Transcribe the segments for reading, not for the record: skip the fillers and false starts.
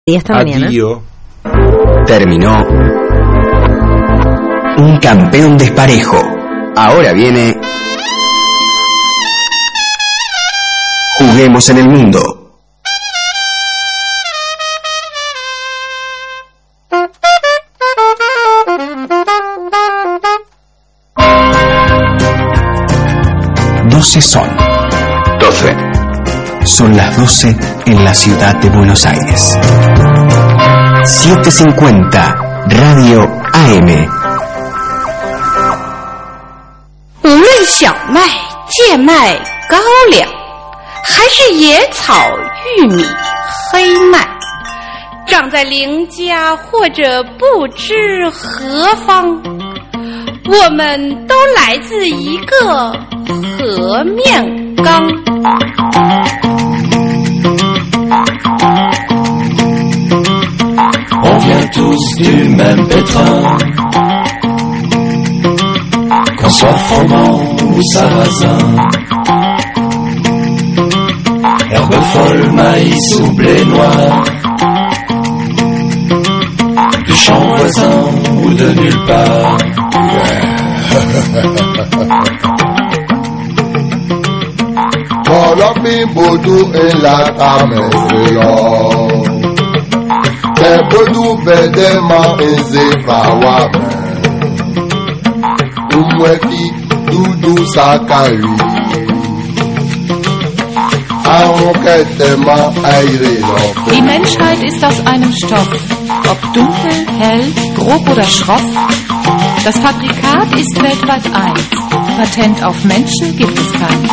Y esta mañana. Adiós. Terminó un campeón desparejo. Ahora viene Juguemos en el Mundo. Son 12. Son las 12 en la ciudad de Buenos Aires. 750 Radio AM. 无论小麦、贱麦、高粱，还是野草、玉米、黑麦，长在邻家或者不知何方，我们都来自一个和面缸。 On vient tous du même pétrin, qu'on soit froment ou sarrasin, herbe folle, maïs ou blé noir, du champ voisin ou de nulle part. Colombie boudou et la camésio Te boudou vedema ezefawa Umweki dudu sakari Die Menschheit ist aus einem Stoff, ob dunkel, hell, grob oder schroff. Das Fabrikat ist weltweit eins. Patent auf Menschen gibt es keins.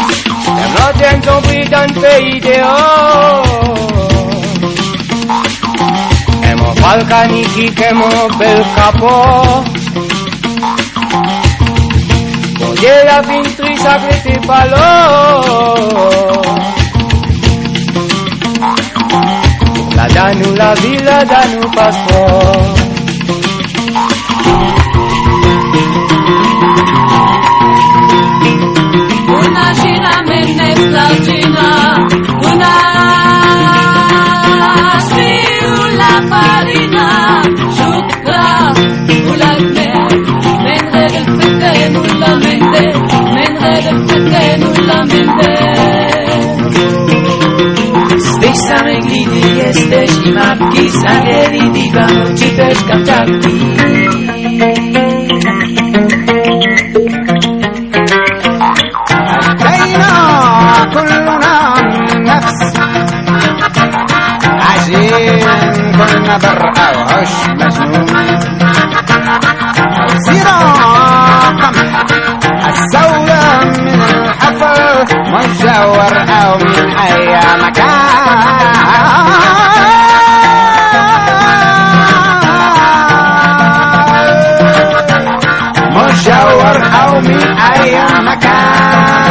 La danu la villa danu passeport. Una gira menes la gina, una la farina, shukra, ulame, menre del fete nullamente, menre del fete nullamente. Same glidi jesteś I matki Samieli digano ci też kamczatki أتينا كلنا من نفس عجين كنا برقة وعش مجنون سراقا السوداء من الحفر مجور أو من أي مكان مجور أو من أي مكان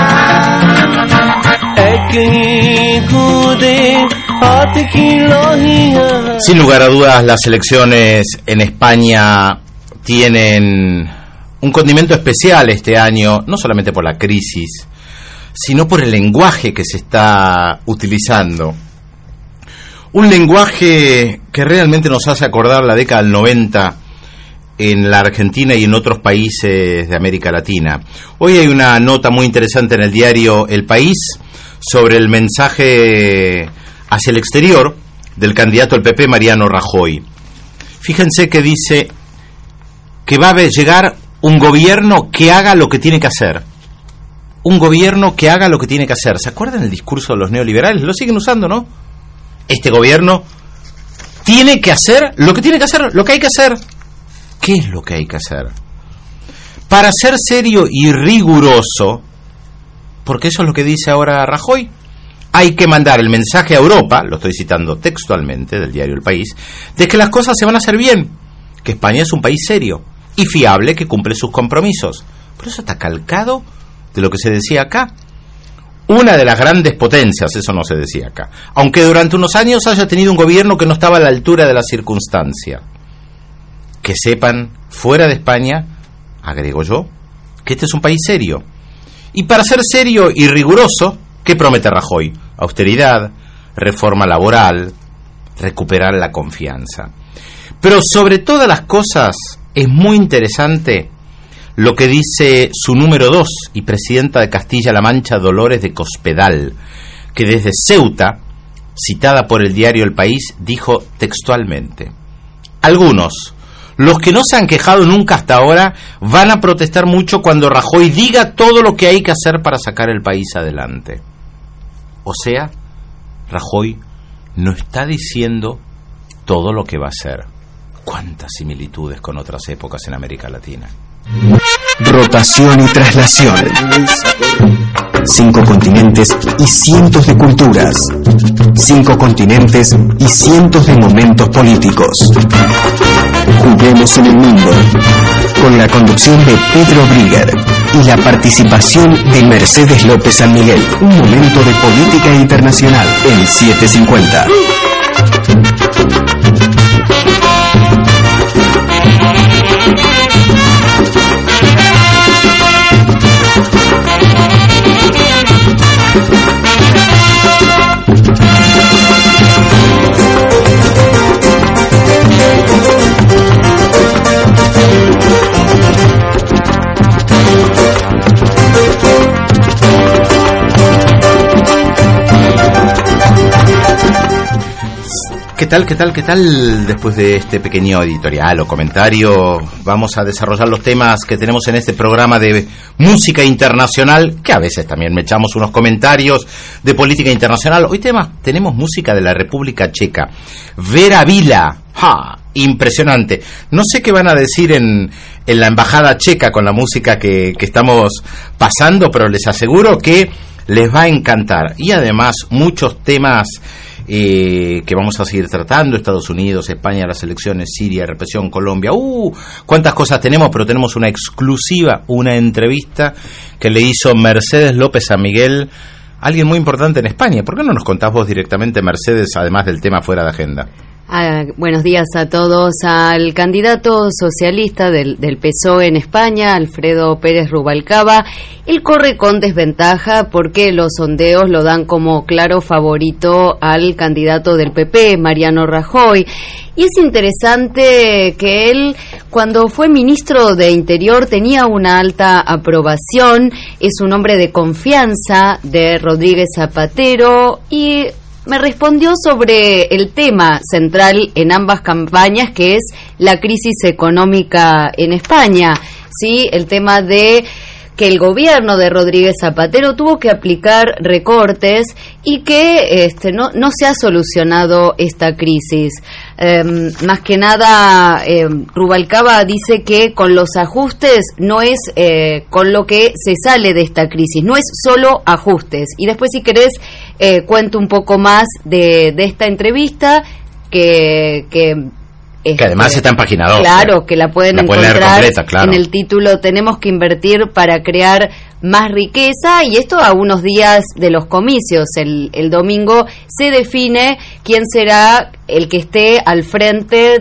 Sin lugar a dudas, las elecciones en España tienen un condimento especial este año, no solamente por la crisis, sino por el lenguaje que se está utilizando. Un lenguaje que realmente nos hace acordar la década del 90 en la Argentina y en otros países de América Latina. Hoy hay una nota muy interesante en el diario El País sobre el mensaje hacia el exterior del candidato del PP, Mariano Rajoy. Fíjense que dice que va a llegar un gobierno que haga lo que tiene que hacer. Un gobierno que haga lo que tiene que hacer. ¿Se acuerdan el discurso de los neoliberales? Lo siguen usando, ¿no? Este gobierno tiene que hacer lo que tiene que hacer, lo que hay que hacer. ¿Qué es lo que hay que hacer? Para ser serio y riguroso, porque eso es lo que dice ahora Rajoy, hay que mandar el mensaje a Europa, lo estoy citando textualmente del diario El País, de que las cosas se van a hacer bien, que España es un país serio y fiable que cumple sus compromisos. Pero eso está calcado de lo que se decía acá. Una de las grandes potencias, eso no se decía acá, aunque durante unos años haya tenido un gobierno que no estaba a la altura de la circunstancia. Que sepan, fuera de España, agrego yo, que este es un país serio. Y para ser serio y riguroso, ¿qué promete Rajoy? Austeridad, reforma laboral, recuperar la confianza. Pero sobre todas las cosas es muy interesante lo que dice su número 2 y presidenta de Castilla-La Mancha, Dolores de Cospedal, que desde Ceuta, citada por el diario El País, dijo textualmente: algunos, los que no se han quejado nunca hasta ahora, van a protestar mucho cuando Rajoy diga todo lo que hay que hacer para sacar el país adelante. O sea, Rajoy no está diciendo todo lo que va a hacer. ¿Cuántas similitudes con otras épocas en América Latina? Rotación y traslación. 5 continentes y cientos de culturas. 5 continentes y cientos de momentos políticos. Juguemos en el mundo. Con la conducción de Pedro Brigger y la participación de Mercedes López San Miguel. Un momento de política internacional en 750. ¿Qué tal? Después de este pequeño editorial o comentario, vamos a desarrollar los temas que tenemos en este programa de música internacional, que a veces también me echamos unos comentarios de política internacional. Hoy tenemos música de la República Checa. Vera Vila, impresionante. No sé qué van a decir en la embajada checa con la música que estamos pasando, pero les aseguro que les va a encantar. Y además muchos temas que vamos a seguir tratando: Estados Unidos, España, las elecciones, Siria, represión, Colombia. Cuántas cosas tenemos, pero tenemos una exclusiva, una entrevista que le hizo Mercedes López San Miguel, alguien muy importante en España. ¿Por qué no nos contás vos directamente, Mercedes, además del tema fuera de agenda? Buenos días a todos. Al candidato socialista del PSOE en España, Alfredo Pérez Rubalcaba, él corre con desventaja porque los sondeos lo dan como claro favorito al candidato del PP, Mariano Rajoy. Y es interesante que él, cuando fue ministro de Interior, tenía una alta aprobación, es un hombre de confianza de Rodríguez Zapatero, y me respondió sobre el tema central en ambas campañas, que es la crisis económica en España, ¿sí? El tema de que el gobierno de Rodríguez Zapatero tuvo que aplicar recortes y que no se ha solucionado esta crisis. Más que nada, Rubalcaba dice que con los ajustes no es con lo que se sale de esta crisis, no es solo ajustes. Y después, si querés, cuento un poco más de esta entrevista que además está en página 2. Claro, que la pueden encontrar completa, claro. En el título "Tenemos que invertir para crear más riqueza", y esto a unos días de los comicios. El domingo se define quién será el que esté al frente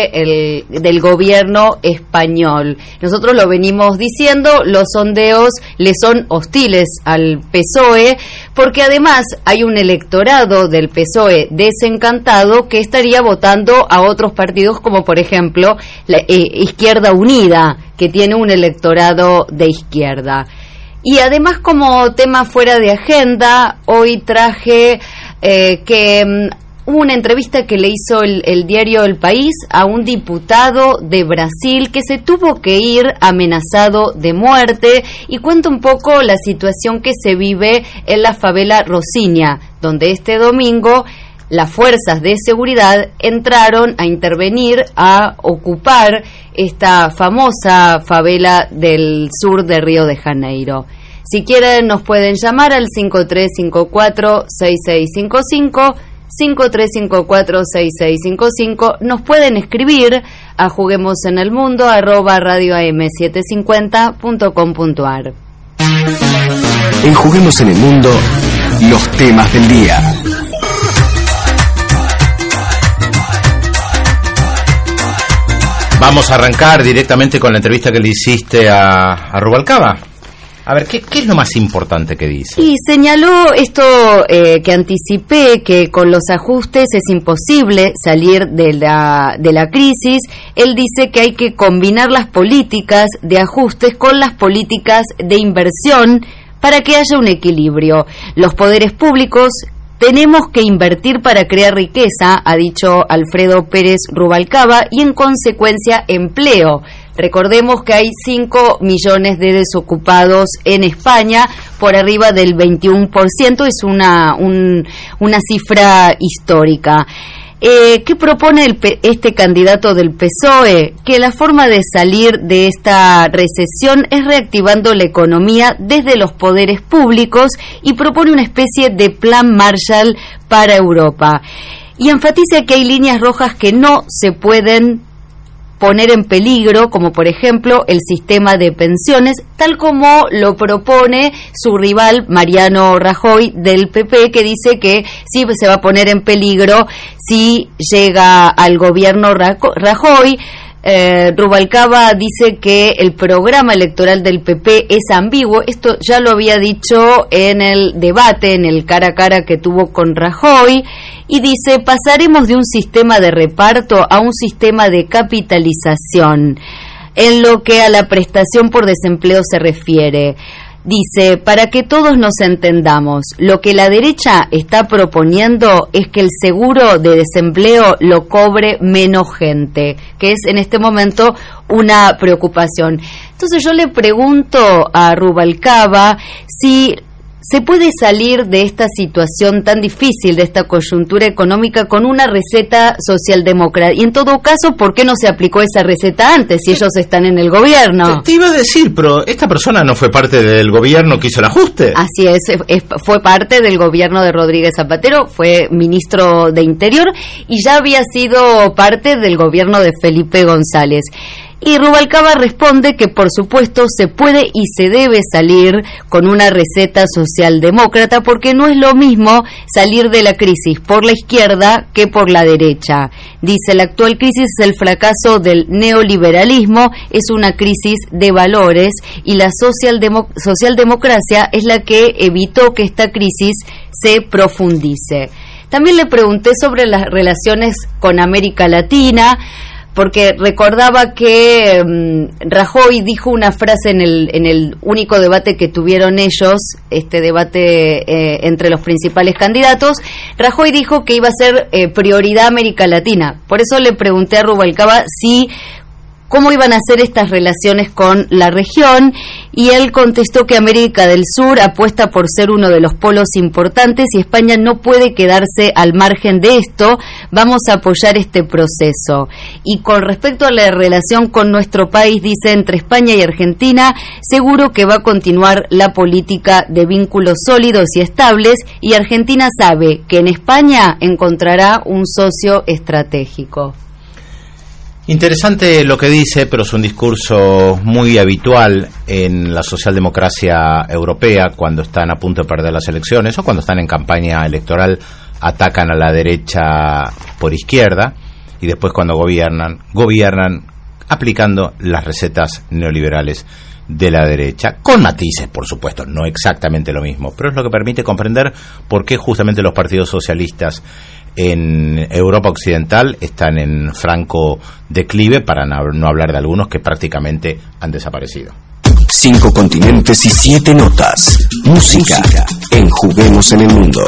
del gobierno español. Nosotros lo venimos diciendo, los sondeos le son hostiles al PSOE, porque además hay un electorado del PSOE desencantado que estaría votando a otros partidos, como por ejemplo la Izquierda Unida, que tiene un electorado de izquierda. Y además, como tema fuera de agenda, hoy traje que hubo una entrevista que le hizo el diario El País a un diputado de Brasil que se tuvo que ir amenazado de muerte, y cuenta un poco la situación que se vive en la favela Rocinha, donde este domingo las fuerzas de seguridad entraron a intervenir, a ocupar esta famosa favela del sur de Río de Janeiro. Si quieren, nos pueden llamar al 5354-6655, 5354-6655. Nos pueden escribir a juguemosenelmundo@radioam750.com.ar. En Juguemos en el Mundo, los temas del día. Vamos a arrancar directamente con la entrevista que le hiciste a Rubalcaba. A ver, ¿qué es lo más importante que dice? Y señaló esto que anticipé, que con los ajustes es imposible salir de la crisis. Él dice que hay que combinar las políticas de ajustes con las políticas de inversión para que haya un equilibrio. Los poderes públicos tenemos que invertir para crear riqueza, ha dicho Alfredo Pérez Rubalcaba, y en consecuencia empleo. Recordemos que hay 5 millones de desocupados en España, por arriba del 21%, es una cifra histórica. ¿Qué propone este candidato del PSOE? Que la forma de salir de esta recesión es reactivando la economía desde los poderes públicos y propone una especie de plan Marshall para Europa. Y enfatiza que hay líneas rojas que no se pueden poner en peligro, como por ejemplo el sistema de pensiones, tal como lo propone su rival Mariano Rajoy del PP, que dice que sí se va a poner en peligro si llega al gobierno Rajoy. Rubalcaba dice que el programa electoral del PP es ambiguo. Esto ya lo había dicho en el debate, en el cara a cara que tuvo con Rajoy, y dice: pasaremos de un sistema de reparto a un sistema de capitalización en lo que a la prestación por desempleo se refiere. Dice, para que todos nos entendamos, lo que la derecha está proponiendo es que el seguro de desempleo lo cobre menos gente, que es en este momento una preocupación. Entonces yo le pregunto a Rubalcaba si se puede salir de esta situación tan difícil, de esta coyuntura económica, con una receta socialdemócrata. Y en todo caso, ¿por qué no se aplicó esa receta antes, si ellos están en el gobierno? Te iba a decir, pero esta persona no fue parte del gobierno que hizo el ajuste. Así es, fue parte del gobierno de Rodríguez Zapatero, fue ministro de Interior y ya había sido parte del gobierno de Felipe González. Y Rubalcaba responde que por supuesto se puede y se debe salir con una receta socialdemócrata, porque no es lo mismo salir de la crisis por la izquierda que por la derecha. Dice, la actual crisis es el fracaso del neoliberalismo, es una crisis de valores, y la socialdemocracia es la que evitó que esta crisis se profundice. También le pregunté sobre las relaciones con América Latina, porque recordaba que Rajoy dijo una frase en el único debate que tuvieron ellos, este debate entre los principales candidatos. Rajoy dijo que iba a ser prioridad América Latina. Por eso le pregunté a Rubalcaba cómo iban a ser estas relaciones con la región, y él contestó que América del Sur apuesta por ser uno de los polos importantes y España no puede quedarse al margen de esto. Vamos a apoyar este proceso. Y con respecto a la relación con nuestro país, dice, entre España y Argentina, seguro que va a continuar la política de vínculos sólidos y estables, y Argentina sabe que en España encontrará un socio estratégico. Interesante lo que dice, pero es un discurso muy habitual en la socialdemocracia europea. Cuando están a punto de perder las elecciones o cuando están en campaña electoral, atacan a la derecha por izquierda, y después cuando gobiernan aplicando las recetas neoliberales de la derecha, con matices, por supuesto, no exactamente lo mismo, pero es lo que permite comprender por qué justamente los partidos socialistas en Europa Occidental están en franco declive, para no hablar de algunos que prácticamente han desaparecido. 5 continentes y 7 notas. Música en Juguemos en el Mundo.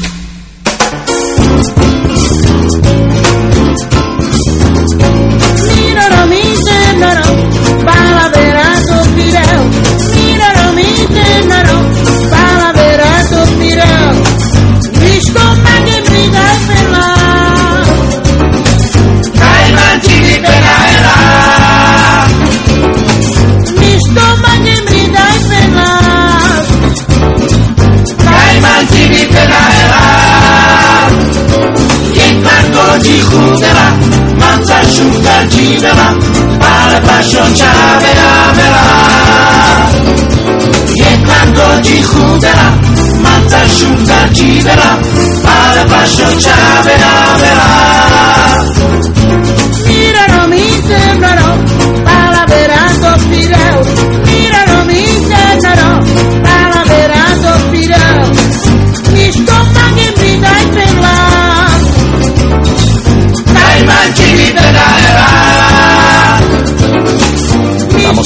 Di jugherà, manza asciutta girerà, para passion verá. E quando di jugherà, manza asciutta girerà, para passion verá. Mirano mi sembrano, para verano pireo, mirano mi sembrano,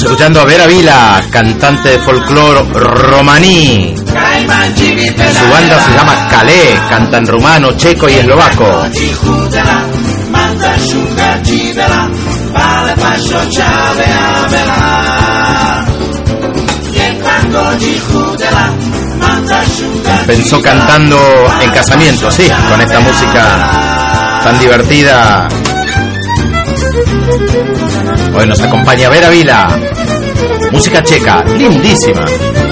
Estamos escuchando a Vera Vila, cantante de folclore romaní. Su banda se llama Calé, canta en rumano, checo y eslovaco. Pensó cantando en casamiento, sí, con esta música tan divertida. Hoy nos acompaña Vera Vila, música checa, lindísima.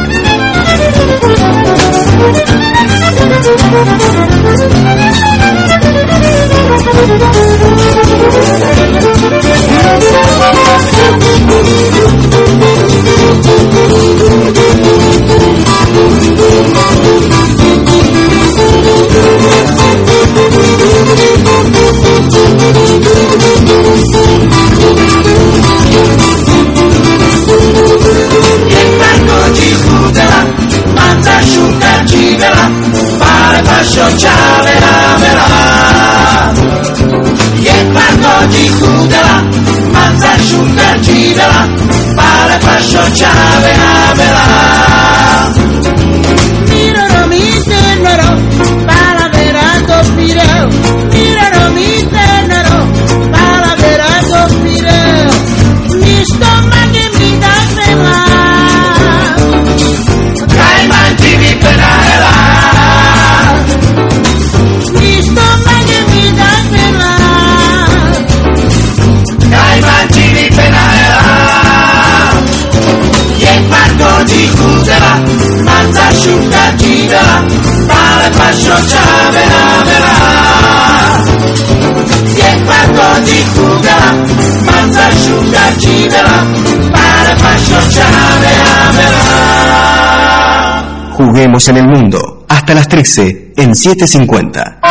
Juguemos en el mundo, hasta las 13 en 750.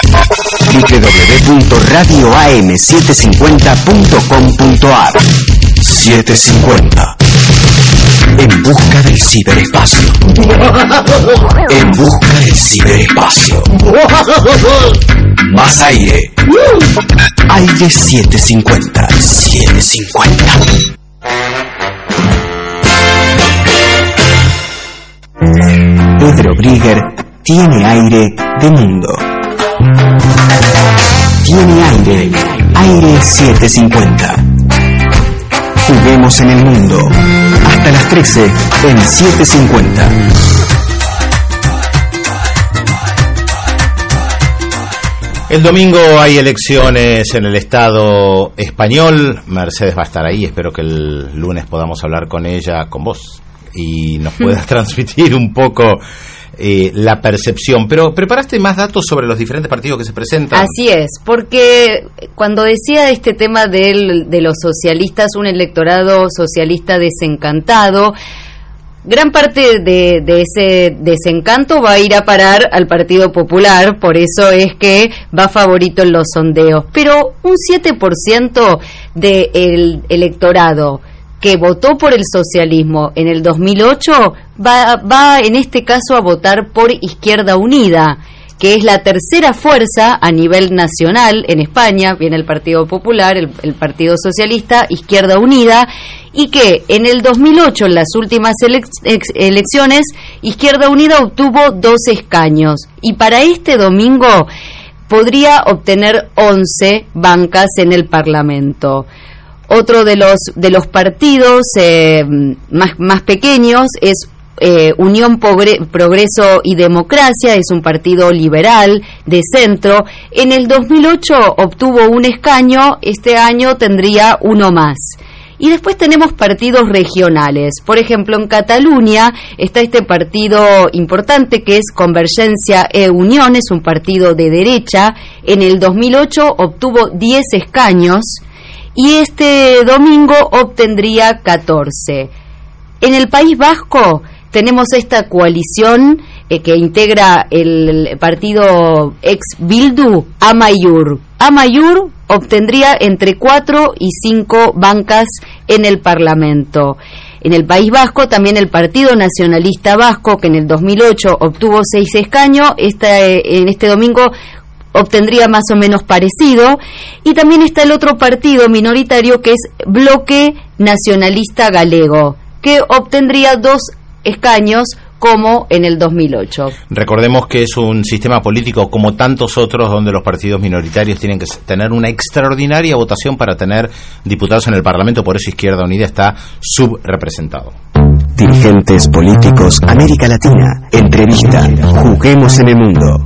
www.radioam750.com.ar 750. En busca del ciberespacio. En busca del ciberespacio. Más aire. Aire 750. 750. Pedro Brigger tiene aire de mundo. Tiene aire. Aire 750. Juguemos en el mundo. Hasta las 13 en 750. El domingo hay elecciones en el Estado español. Mercedes va a estar ahí. Espero que el lunes podamos hablar con ella, con vos, y nos puedas transmitir un poco la percepción. Pero ¿preparaste más datos sobre los diferentes partidos que se presentan? Así es, porque cuando decía este tema de los socialistas, un electorado socialista desencantado, gran parte de ese desencanto va a ir a parar al Partido Popular, por eso es que va favorito en los sondeos. Pero un 7% del electorado que votó por el socialismo en el 2008 va en este caso a votar por Izquierda Unida, que es la tercera fuerza a nivel nacional en España. Viene el Partido Popular, el Partido Socialista, Izquierda Unida, y que en el 2008, en las últimas elecciones, Izquierda Unida obtuvo 2 escaños, y para este domingo podría obtener 11 bancas en el Parlamento. Otro de los partidos más pequeños es Unión Progreso y Democracia, es un partido liberal de centro. En el 2008 obtuvo 1 escaño, este año tendría 1 más. Y después tenemos partidos regionales. Por ejemplo, en Cataluña está este partido importante que es Convergencia e Unión, es un partido de derecha. En el 2008 obtuvo 10 escaños. Y este domingo obtendría 14. En el País Vasco tenemos esta coalición que integra el partido ex Bildu, Amaiur. Amaiur obtendría entre 4 y 5 bancas en el Parlamento. En el País Vasco también el Partido Nacionalista Vasco, que en el 2008 obtuvo 6 escaños, en este domingo obtendría más o menos parecido, y también está el otro partido minoritario que es Bloque Nacionalista Galego, que obtendría 2 escaños como en el 2008. Recordemos que es un sistema político como tantos otros donde los partidos minoritarios tienen que tener una extraordinaria votación para tener diputados en el Parlamento, por eso Izquierda Unida está subrepresentado. Dirigentes políticos América Latina. Entrevista. Juguemos en el mundo.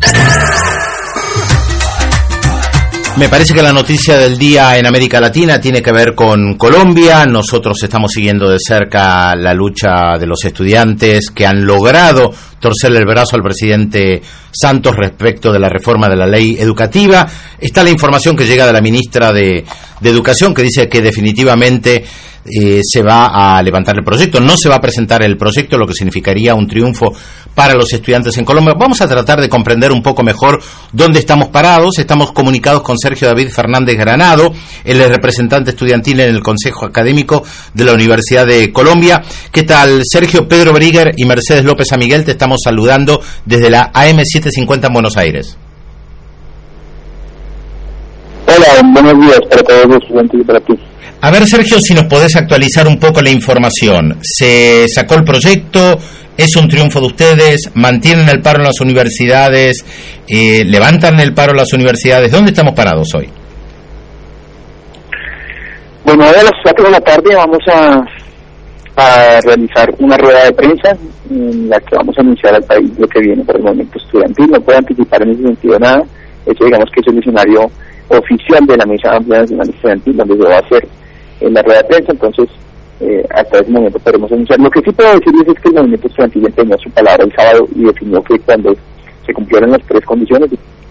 Me parece que la noticia del día en América Latina tiene que ver con Colombia. Nosotros estamos siguiendo de cerca la lucha de los estudiantes que han logrado torcerle el brazo al presidente Santos respecto de la reforma de la ley educativa. Está la información que llega de la ministra de Educación, que dice que definitivamente se va a levantar el proyecto. No se va a presentar el proyecto, lo que significaría un triunfo para los estudiantes en Colombia. Vamos a tratar de comprender un poco mejor dónde estamos parados. Estamos comunicados con Sergio David Fernández Granado, él es representante estudiantil en el Consejo Académico de la Universidad de Colombia. ¿Qué tal, Sergio? Pedro Brigger y Mercedes López San Miguel te estamos saludando desde la AM750 en Buenos Aires. Hola, buenos días para todos los estudiantes y para ti. A ver, Sergio, si nos podés actualizar un poco la información. ¿Se sacó el proyecto? ¿Es un triunfo de ustedes? ¿Mantienen el paro en las universidades? ¿Levantan el paro en las universidades? ¿Dónde estamos parados hoy? Bueno, hoy a las 4 de la tarde vamos a realizar una rueda de prensa en la que vamos a anunciar al país lo que viene por el movimiento estudiantil. No puedo anticipar en ese sentido nada. Eso digamos que es el escenario oficial de la Mesa Amplia Nacional Estudiantil, donde se va a hacer en la rueda de prensa. Entonces hasta ese momento podremos anunciar. Lo que sí puedo decirles es que el movimiento estudiantil empeñó su palabra el sábado y definió que cuando se cumplieron las 3 condiciones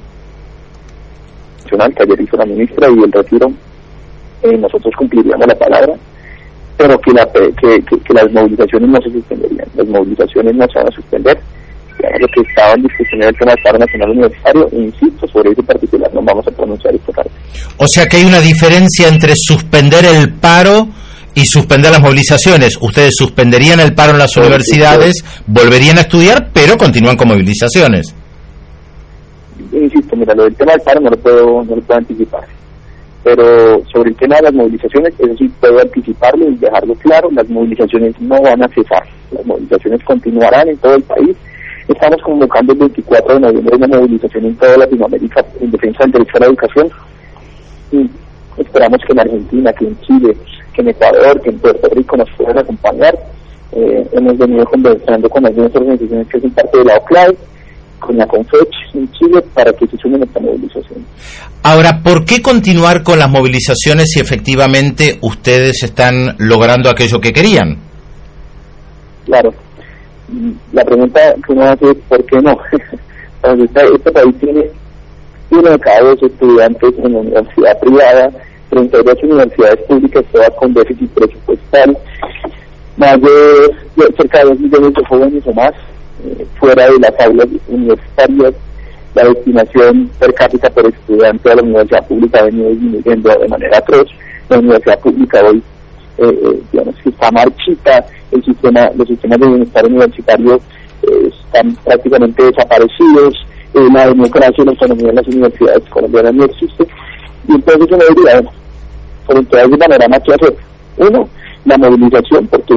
que ayer hizo la ministra y el retiro, nosotros cumpliríamos la palabra, pero que las movilizaciones no se suspenderían. Las movilizaciones no se van a suspender. Lo que estaba en discusión era el tema del paro nacional universitario, e insisto, sobre ese particular no vamos a pronunciar esta tarde. O sea que hay una diferencia entre suspender el paro y suspender las movilizaciones. Ustedes suspenderían el paro en las universidades, volverían a estudiar, pero continúan con movilizaciones. Insisto, mira, lo del tema del paro no lo puedo anticipar. Pero sobre el tema de las movilizaciones, eso sí puedo anticiparlo y dejarlo claro, las movilizaciones no van a cesar. Las movilizaciones continuarán en todo el país. Estamos convocando el 24 de noviembre una movilización en toda Latinoamérica en defensa del derecho a la educación. Y esperamos que en Argentina, que en Chile, que en Ecuador, que en Puerto Rico nos puedan acompañar. Hemos venido conversando con algunas organizaciones que son parte de la OCLAE, con la CONFECH en Chile, para que se sumen a esta movilización. Ahora, ¿por qué continuar con las movilizaciones si efectivamente ustedes están logrando aquello que querían? Claro. La pregunta que uno hace es ¿por qué no? Este país tiene 1 de cada 2 estudiantes en la universidad privada, 32 universidades públicas, todas con déficit presupuestal, más de cerca de 2 millones de jóvenes o más fuera de las aulas universitarias. La destinación per cápita por estudiante a la universidad pública ha venido disminuyendo de manera atroz. La universidad pública hoy digamos que está marchita, los sistemas de bienestar universitario están prácticamente desaparecidos, la democracia y la autonomía de las universidades colombianas no existe, y entonces uno diría, frente a ese panorama, ¿qué hacer? Uno, la movilización, porque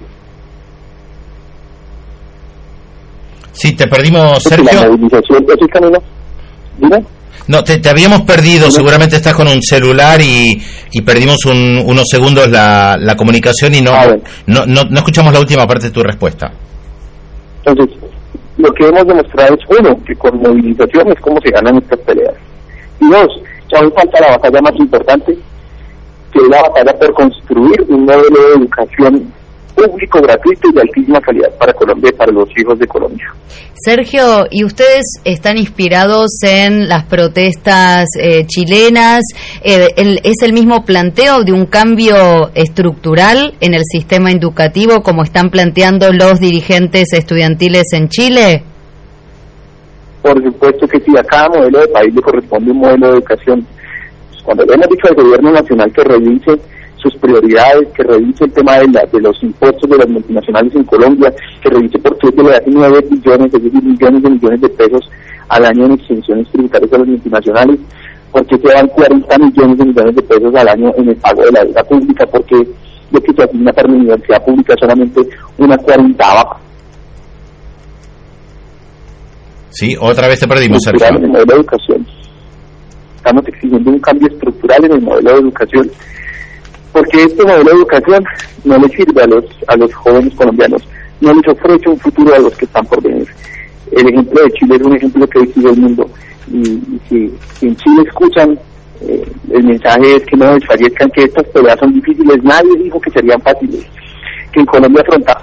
sí, te perdimos, Sergio. La movilización es el camino. ¿Dime? No, te habíamos perdido, seguramente estás con un celular y perdimos unos segundos la comunicación y no escuchamos la última parte de tu respuesta. Entonces, lo que hemos demostrado es, uno, que con movilización es como se ganan estas peleas. Y 2, ya hoy falta la batalla más importante, que es la batalla por construir un modelo de educación público, gratuito y de altísima calidad para Colombia y para los hijos de Colombia. Sergio, ¿y ustedes están inspirados en las protestas chilenas? ¿Es el mismo planteo de un cambio estructural en el sistema educativo como están planteando los dirigentes estudiantiles en Chile? Por supuesto que sí, a cada modelo de país le corresponde un modelo de educación. Cuando le hemos dicho al gobierno nacional que revise sus prioridades, que revise el tema de los impuestos de las multinacionales en Colombia, que revise por qué se le hacen 9 billones, es decir, millones de pesos al año en exenciones tributarias a las multinacionales? ¿Por qué se dan 40 millones de pesos al año en el pago de la deuda pública? Porque lo que se asigna para la universidad pública es solamente una 40ava. Sí, otra vez te perdimos, Sergio. En el modelo de educación. Estamos exigiendo un cambio estructural en el modelo de educación, porque este modelo de educación no le sirve a los jóvenes colombianos, no les ofrece un futuro a los que están por venir. El ejemplo de Chile es un ejemplo que sigue el mundo, y si en Chile escuchan el mensaje es que no desfallezcan, que estas peleas son difíciles. Nadie dijo que serían fáciles, que en Colombia afrontar.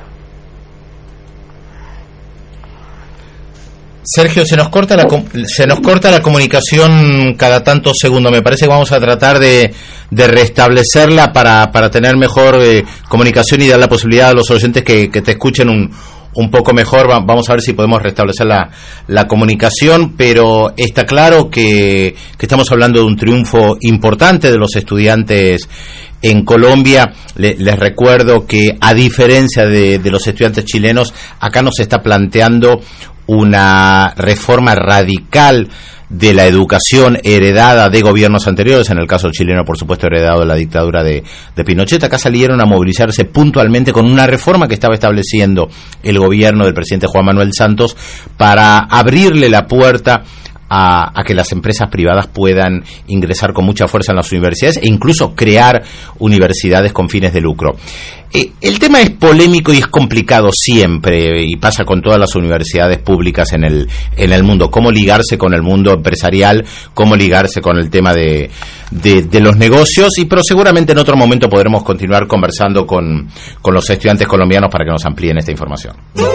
Sergio, se nos corta la comunicación cada tantos segundos. Me parece que vamos a tratar de restablecerla para tener mejor comunicación y dar la posibilidad a los oyentes que te escuchen un poco mejor. Vamos a ver si podemos restablecer la comunicación, pero está claro que estamos hablando de un triunfo importante de los estudiantes en Colombia. Les recuerdo que, a diferencia de los estudiantes chilenos, acá no se está planteando una reforma radical de la educación heredada de gobiernos anteriores, en el caso chileno, por supuesto, heredado de la dictadura de Pinochet. Acá salieron a movilizarse puntualmente con una reforma que estaba estableciendo el gobierno del presidente Juan Manuel Santos para abrirle la puerta a que las empresas privadas puedan ingresar con mucha fuerza en las universidades e incluso crear universidades con fines de lucro. El tema es polémico y es complicado siempre, y pasa con todas las universidades públicas en el mundo. Cómo ligarse con el mundo empresarial, cómo ligarse con el tema de los negocios, pero seguramente en otro momento podremos continuar conversando con los estudiantes colombianos para que nos amplíen esta información.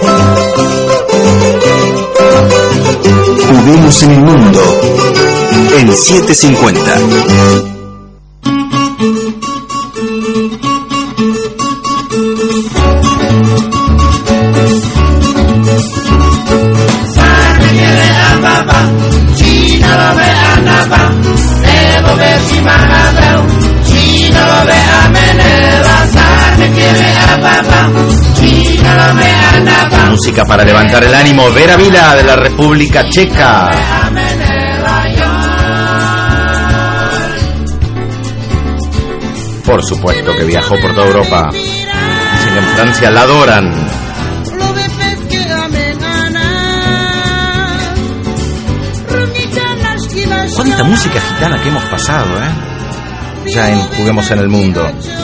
Juguemos en el mundo en 750. Música para levantar el ánimo. Vera Vila, de la República Checa. Por supuesto que viajó por toda Europa. Dicen que en Francia la adoran. Cuánta música gitana que hemos pasado, ya en Juguemos en el Mundo.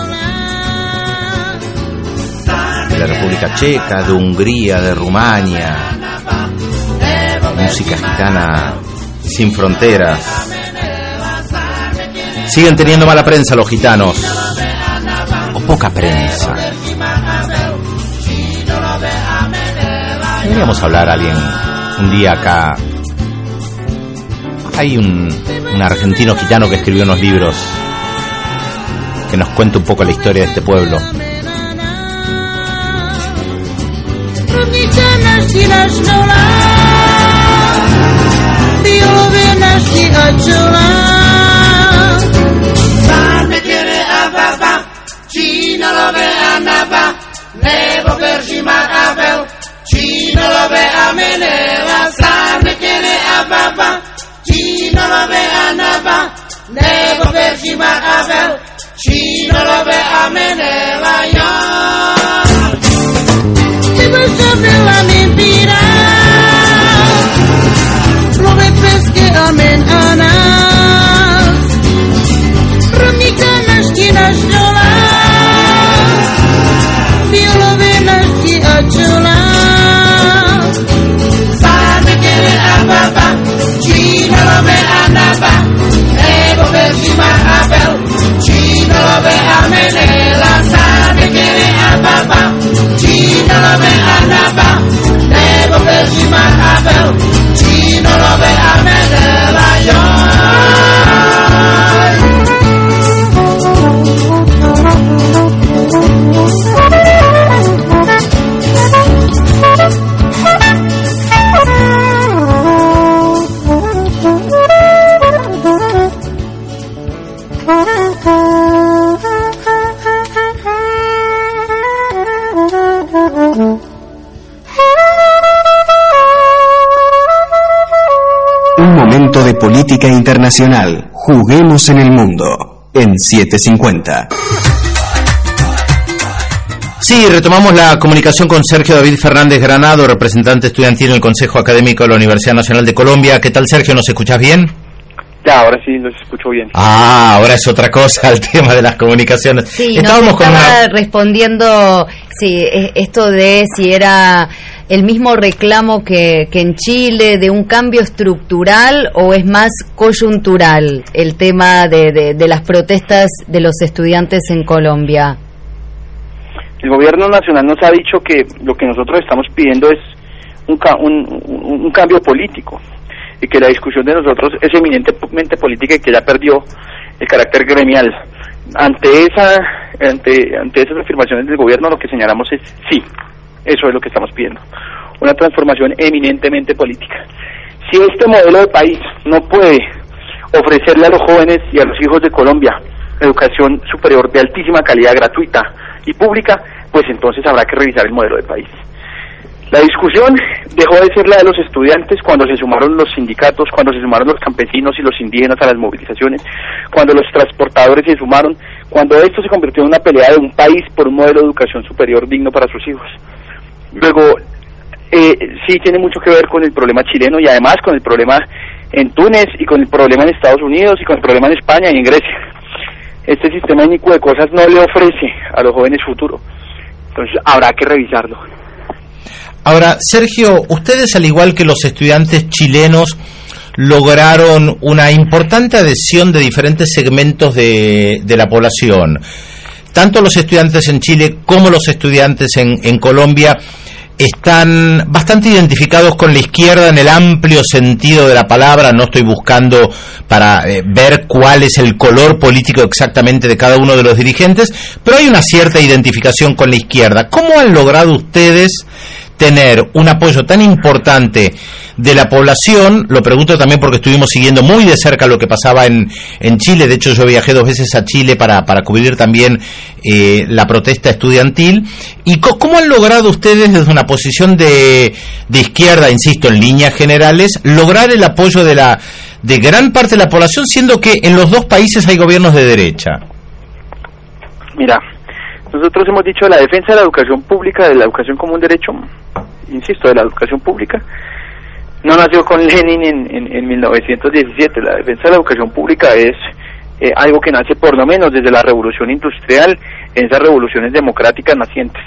De la República Checa, de Hungría, de Rumania. Música gitana sin fronteras. Siguen teniendo mala prensa los gitanos, o poca prensa. Deberíamos hablar a alguien un día acá. Hay un argentino gitano que escribió unos libros que nos cuenta un poco la historia de este pueblo. Chino lo ve a Menela. política internacional. Juguemos en el mundo. En 750. Sí, retomamos la comunicación con Sergio David Fernández Granado, representante estudiantil en el Consejo Académico de la Universidad Nacional de Colombia. ¿Qué tal, Sergio? ¿Nos escuchás bien? Ya, ahora sí los escucho bien. Ah, ahora es otra cosa el tema de las comunicaciones. Sí, estábamos respondiendo, sí, esto de si era el mismo reclamo que en Chile, de un cambio estructural, o es más coyuntural el tema de las protestas de los estudiantes en Colombia. El gobierno nacional nos ha dicho que lo que nosotros estamos pidiendo es un cambio político, y que la discusión de nosotros es eminentemente política y que ya perdió el carácter gremial. Ante esas afirmaciones del gobierno, lo que señalamos es sí, eso es lo que estamos pidiendo, una transformación eminentemente política. Si este modelo de país no puede ofrecerle a los jóvenes y a los hijos de Colombia educación superior de altísima calidad, gratuita y pública, pues entonces habrá que revisar el modelo de país. La discusión dejó de ser la de los estudiantes cuando se sumaron los sindicatos, cuando se sumaron los campesinos y los indígenas a las movilizaciones, cuando los transportadores se sumaron, cuando esto se convirtió en una pelea de un país por un modelo de educación superior digno para sus hijos. Luego, sí tiene mucho que ver con el problema chileno y además con el problema en Túnez y con el problema en Estados Unidos y con el problema en España y en Grecia. Este sistema inicuo de cosas no le ofrece a los jóvenes futuro, entonces habrá que revisarlo. Ahora, Sergio, ustedes, al igual que los estudiantes chilenos, lograron una importante adhesión de diferentes segmentos de la población. Tanto los estudiantes en Chile como los estudiantes en Colombia están bastante identificados con la izquierda en el amplio sentido de la palabra. No estoy buscando para ver cuál es el color político exactamente de cada uno de los dirigentes, pero hay una cierta identificación con la izquierda. ¿Cómo han logrado ustedes tener un apoyo tan importante de la población? Lo pregunto también porque estuvimos siguiendo muy de cerca lo que pasaba en Chile. De hecho, yo viajé 2 veces a Chile para cubrir también la protesta estudiantil. ¿Y cómo han logrado ustedes, desde una posición de izquierda, insisto, en líneas generales, lograr el apoyo de gran parte de la población, siendo que en los 2 países hay gobiernos de derecha? Mira, nosotros hemos dicho la defensa de la educación pública, de la educación como un derecho, insisto, de la educación pública, no nació con Lenin en 1917. La defensa de la educación pública es algo que nace por lo menos desde la revolución industrial, en esas revoluciones democráticas nacientes.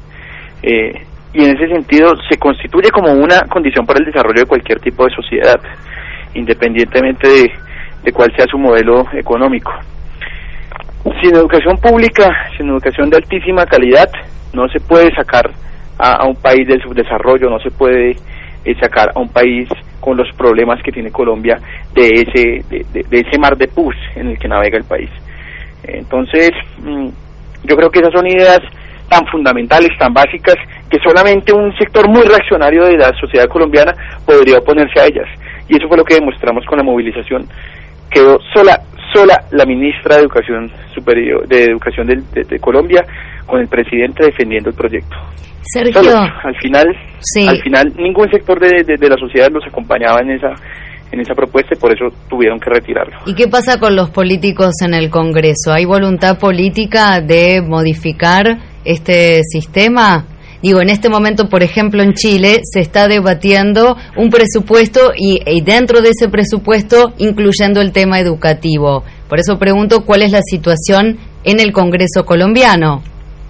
Y en ese sentido se constituye como una condición para el desarrollo de cualquier tipo de sociedad, independientemente de cuál sea su modelo económico. Sin educación pública, sin educación de altísima calidad, no se puede sacar a un país del subdesarrollo, no se puede sacar a un país con los problemas que tiene Colombia de ese mar de pus en el que navega el país. Entonces, yo creo que esas son ideas tan fundamentales, tan básicas, que solamente un sector muy reaccionario de la sociedad colombiana podría oponerse a ellas. Y eso fue lo que demostramos con la movilización. Quedó sola la ministra de Educación Superior de Colombia, con el presidente defendiendo el proyecto. Sergio, solo, al final ningún sector de la sociedad nos acompañaba en esa propuesta, y por eso tuvieron que retirarlo. ¿Y qué pasa con los políticos en el Congreso? ¿Hay voluntad política de modificar este sistema? Digo, en este momento, por ejemplo, en Chile se está debatiendo un presupuesto y dentro de ese presupuesto incluyendo el tema educativo. Por eso pregunto cuál es la situación en el Congreso colombiano.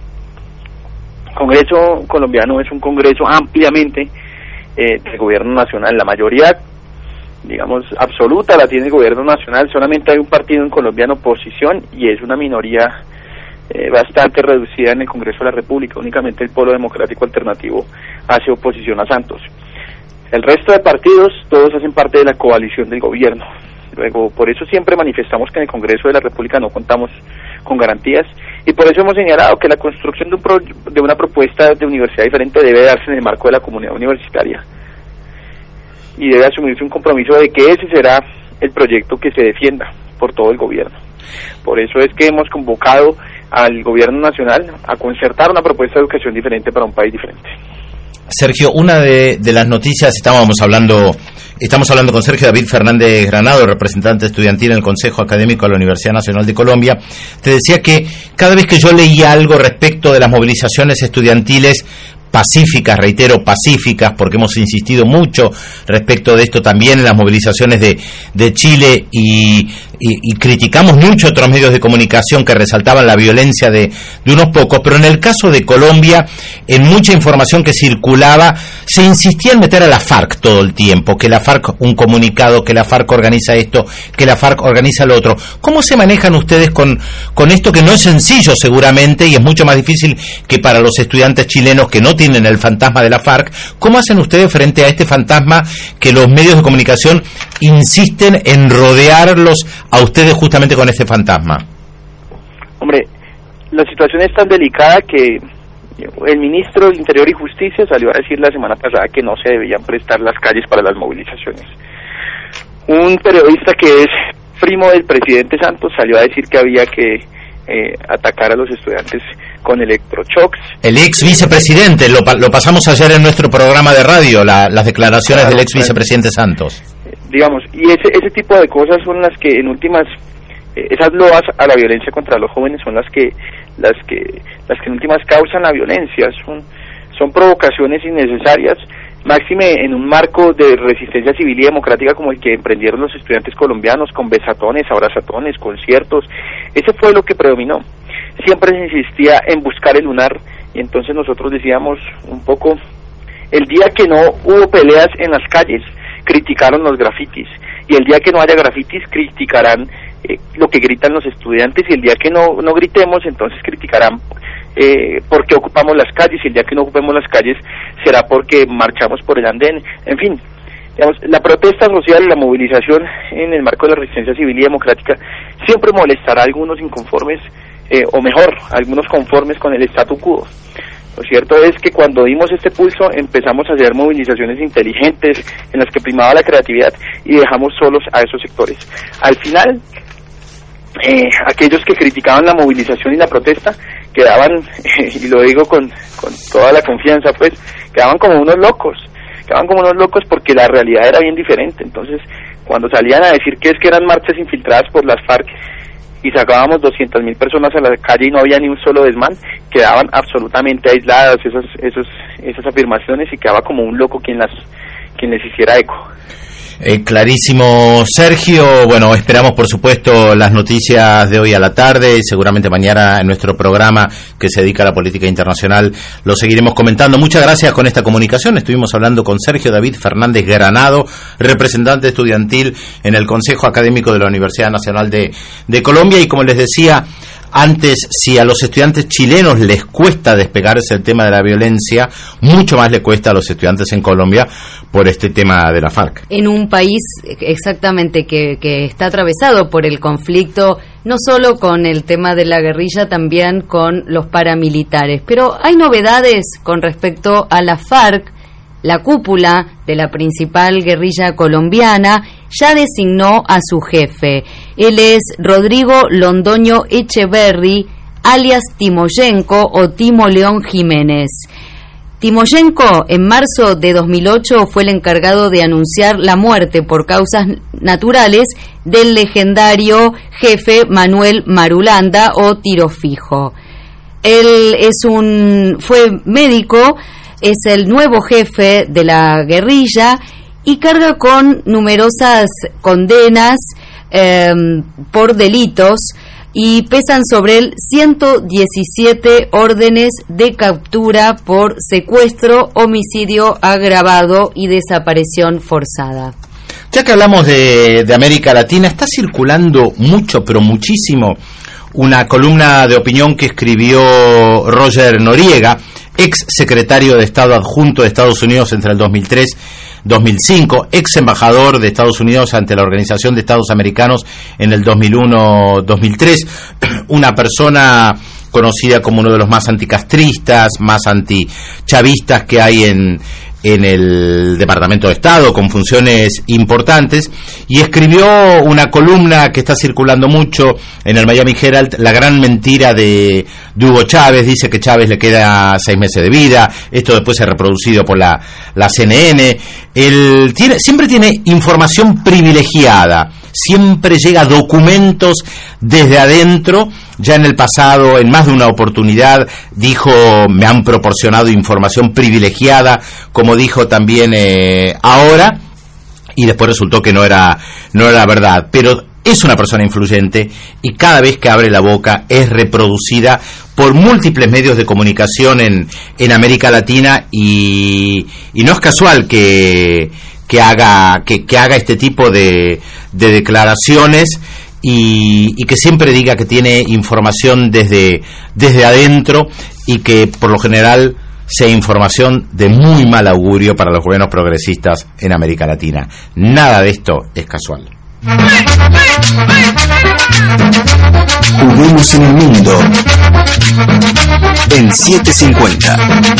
El Congreso colombiano es un congreso ampliamente del gobierno nacional. La mayoría, digamos, absoluta la tiene el gobierno nacional. Solamente hay un partido en Colombia en oposición y es una minoría bastante reducida en el Congreso de la República. Únicamente el Polo Democrático Alternativo hace oposición a Santos. El resto de partidos, todos hacen parte de la coalición del gobierno. Luego, por eso siempre manifestamos que en el Congreso de la República no contamos con garantías, y por eso hemos señalado que la construcción de una propuesta de universidad diferente debe darse en el marco de la comunidad universitaria, y debe asumirse un compromiso de que ese será el proyecto que se defienda por todo el gobierno. Por eso es que hemos convocado al gobierno nacional a concertar una propuesta de educación diferente para un país diferente. Sergio, una de las noticias, estamos hablando con Sergio David Fernández Granado, representante estudiantil en el Consejo Académico de la Universidad Nacional de Colombia. Te decía que cada vez que yo leía algo respecto de las movilizaciones estudiantiles pacíficas, reitero, pacíficas, porque hemos insistido mucho respecto de esto también en las movilizaciones de Chile y criticamos mucho otros medios de comunicación que resaltaban la violencia de unos pocos, pero en el caso de Colombia, en mucha información que circulaba, se insistía en meter a la FARC todo el tiempo, que la FARC un comunicado, que la FARC organiza esto, que la FARC organiza lo otro. ¿Cómo se manejan ustedes con esto, que no es sencillo seguramente y es mucho más difícil que para los estudiantes chilenos que no tienen el fantasma de la FARC? ¿Cómo hacen ustedes frente a este fantasma que los medios de comunicación insisten en rodearlos a ustedes justamente con este fantasma? Hombre, la situación es tan delicada que el ministro del Interior y Justicia salió a decir la semana pasada que no se debían prestar las calles para las movilizaciones. Un periodista que es primo del presidente Santos salió a decir que había que atacar a los estudiantes con electroshocks. El ex vicepresidente, lo pasamos ayer en nuestro programa de radio, las declaraciones del ex vicepresidente Santos. Digamos, y ese tipo de cosas son las que en últimas, esas loas a la violencia contra los jóvenes son las que en últimas causan la violencia, son provocaciones innecesarias, máxime en un marco de resistencia civil y democrática como el que emprendieron los estudiantes colombianos, con besatones, abrazatones, conciertos. Ese fue lo que predominó. Siempre se insistía en buscar el lunar, y entonces nosotros decíamos un poco, el día que no hubo peleas en las calles, criticaron los grafitis, y el día que no haya grafitis, criticarán lo que gritan los estudiantes, y el día que no gritemos, entonces criticarán porque ocupamos las calles, y el día que no ocupemos las calles será porque marchamos por el andén. En fin, digamos, la protesta social, la movilización en el marco de la resistencia civil y democrática siempre molestará a algunos inconformes, o mejor, algunos conformes con el statu quo. Lo cierto es que cuando dimos este pulso empezamos a hacer movilizaciones inteligentes en las que primaba la creatividad y dejamos solos a esos sectores. Al final, aquellos que criticaban la movilización y la protesta quedaban, y lo digo con toda la confianza, pues, quedaban como unos locos porque la realidad era bien diferente. Entonces, cuando salían a decir que eran marchas infiltradas por las FARC y sacábamos 200.000 personas a la calle y no había ni un solo desmán, quedaban absolutamente aisladas esas afirmaciones, y quedaba como un loco quien les hiciera eco. Clarísimo, Sergio. Bueno, esperamos por supuesto las noticias de hoy a la tarde, y seguramente mañana en nuestro programa que se dedica a la política internacional lo seguiremos comentando. Muchas gracias con esta comunicación. Estuvimos hablando con Sergio David Fernández Granado, representante estudiantil en el Consejo Académico de la Universidad Nacional de Colombia, y como les decía antes, si a los estudiantes chilenos les cuesta despegarse del tema de la violencia, mucho más le cuesta a los estudiantes en Colombia por este tema de la FARC. En un país exactamente que está atravesado por el conflicto, no solo con el tema de la guerrilla, también con los paramilitares. Pero hay novedades con respecto a la FARC. La cúpula de la principal guerrilla colombiana ya designó a su jefe. Él es Rodrigo Londoño Echeverry, alias Timoyenko o Timo León Jiménez. Timoyenko, en marzo de 2008, fue el encargado de anunciar la muerte por causas naturales del legendario jefe Manuel Marulanda o Tiro Fijo. Él fue médico, es el nuevo jefe de la guerrilla y carga con numerosas condenas por delitos, y pesan sobre él 117 órdenes de captura por secuestro, homicidio agravado y desaparición forzada. Ya que hablamos de América Latina, está circulando mucho, pero muchísimo, una columna de opinión que escribió Roger Noriega, ex secretario de Estado adjunto de Estados Unidos entre el 2003-2005, ex embajador de Estados Unidos ante la Organización de Estados Americanos en el 2001-2003, una persona conocida como uno de los más anticastristas, más antichavistas que hay en en el Departamento de Estado con funciones importantes, y escribió una columna que está circulando mucho en el Miami Herald, La gran mentira de Hugo Chávez. Dice que Chávez le queda 6 meses de vida. Esto después se ha reproducido por la CNN. Él siempre tiene información privilegiada, siempre llega documentos desde adentro. Ya en el pasado, en más de una oportunidad, dijo: me han proporcionado información privilegiada, como dijo también ahora, y después resultó que no era verdad. Pero es una persona influyente, y cada vez que abre la boca es reproducida por múltiples medios de comunicación en América Latina, y no es casual que haga este tipo de declaraciones, y que siempre diga que tiene información desde adentro, y que por lo general sea información de muy mal augurio para los gobiernos progresistas en América Latina. Nada de esto es casual. Juguemos en el mundo en 750.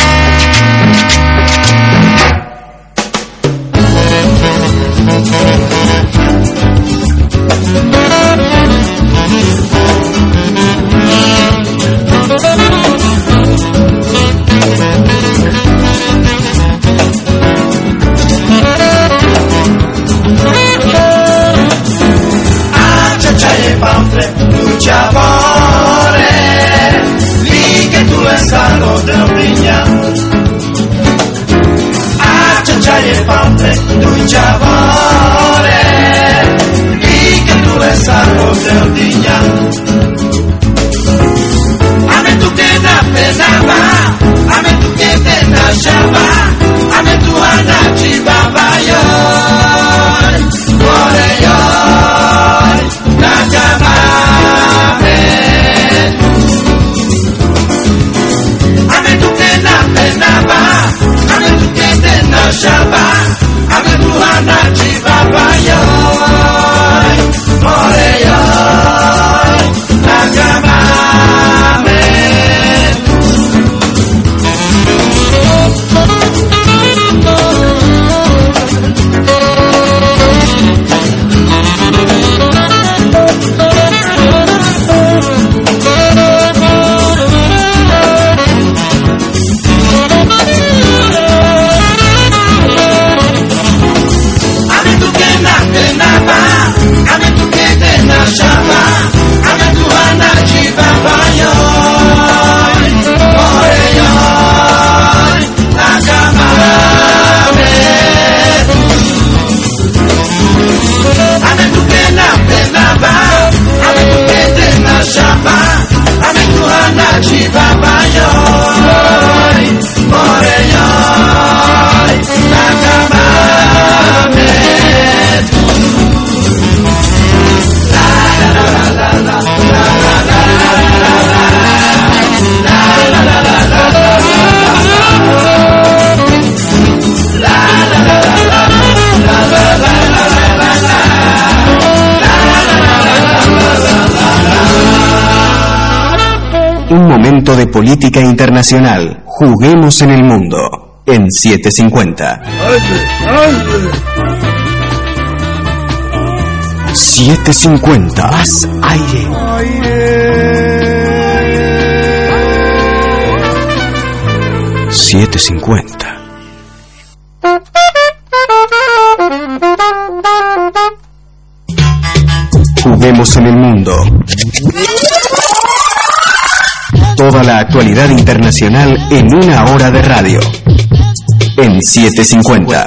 Lì che tu è stato del vigna, a cianciare patre, tu già vuole, lì che tu è stato del vigna. A me tu che na pesava, a me tu che te nasciava, a me tu andaci baba io, cuore io, la chiama. Shaba, ame tu anachi baba yo, more yo, nagamame. Un momento de política internacional. Juguemos en el mundo en 750. 750. Más aire. 750. Juguemos en el mundo. Toda la actualidad internacional en una hora de radio. En 750.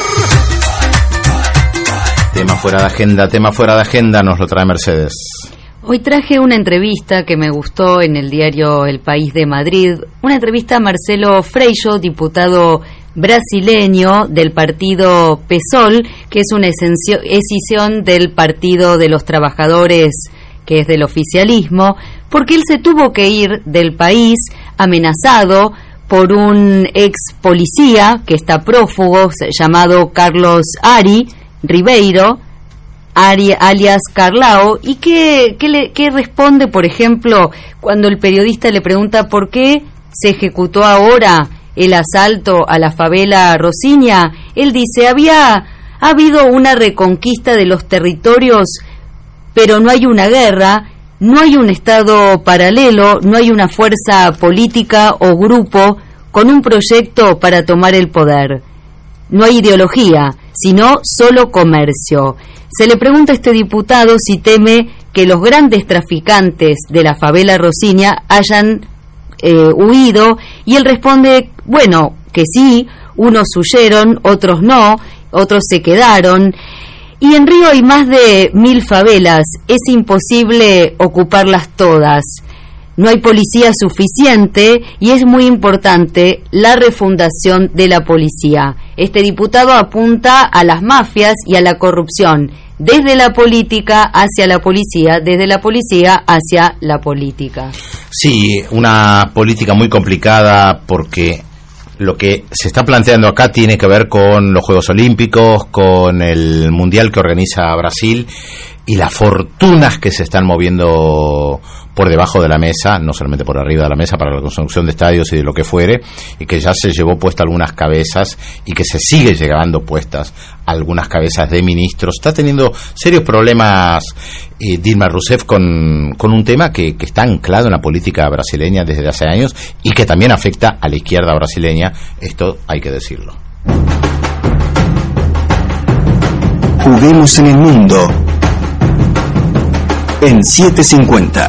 Tema fuera de agenda, nos lo trae Mercedes. Hoy traje una entrevista que me gustó en el diario El País de Madrid, una entrevista a Marcelo Freixo, diputado brasileño del partido PSOL, que es una escisión del Partido de los Trabajadores, que es del oficialismo, porque él se tuvo que ir del país amenazado por un ex policía que está prófugo, llamado Carlos Ari Ribeiro, alias Carlao, y que responde, por ejemplo, cuando el periodista le pregunta por qué se ejecutó ahora el asalto a la favela Rosiña, él dice, ha habido una reconquista de los territorios, pero no hay una guerra, no hay un estado paralelo, no hay una fuerza política o grupo con un proyecto para tomar el poder. No hay ideología, sino solo comercio. Se le pregunta a este diputado si teme que los grandes traficantes de la favela Rosiña hayan huido, y él responde, bueno, que sí, unos huyeron, otros no, otros se quedaron. Y en Río hay más de 1000 favelas, es imposible ocuparlas todas. No hay policía suficiente y es muy importante la refundación de la policía. Este diputado apunta a las mafias y a la corrupción, desde la política hacia la policía, desde la policía hacia la política. Sí, una política muy complicada, porque lo que se está planteando acá tiene que ver con los Juegos Olímpicos, con el Mundial que organiza Brasil y las fortunas que se están moviendo por debajo de la mesa, no solamente por arriba de la mesa, para la construcción de estadios y de lo que fuere, y que ya se llevó puesta algunas cabezas y que se sigue llevando puestas algunas cabezas de ministros. Está teniendo serios problemas Dilma Rousseff con un tema que está anclado en la política brasileña desde hace años y que también afecta a la izquierda brasileña, esto hay que decirlo. Juguemos en el mundo en 750.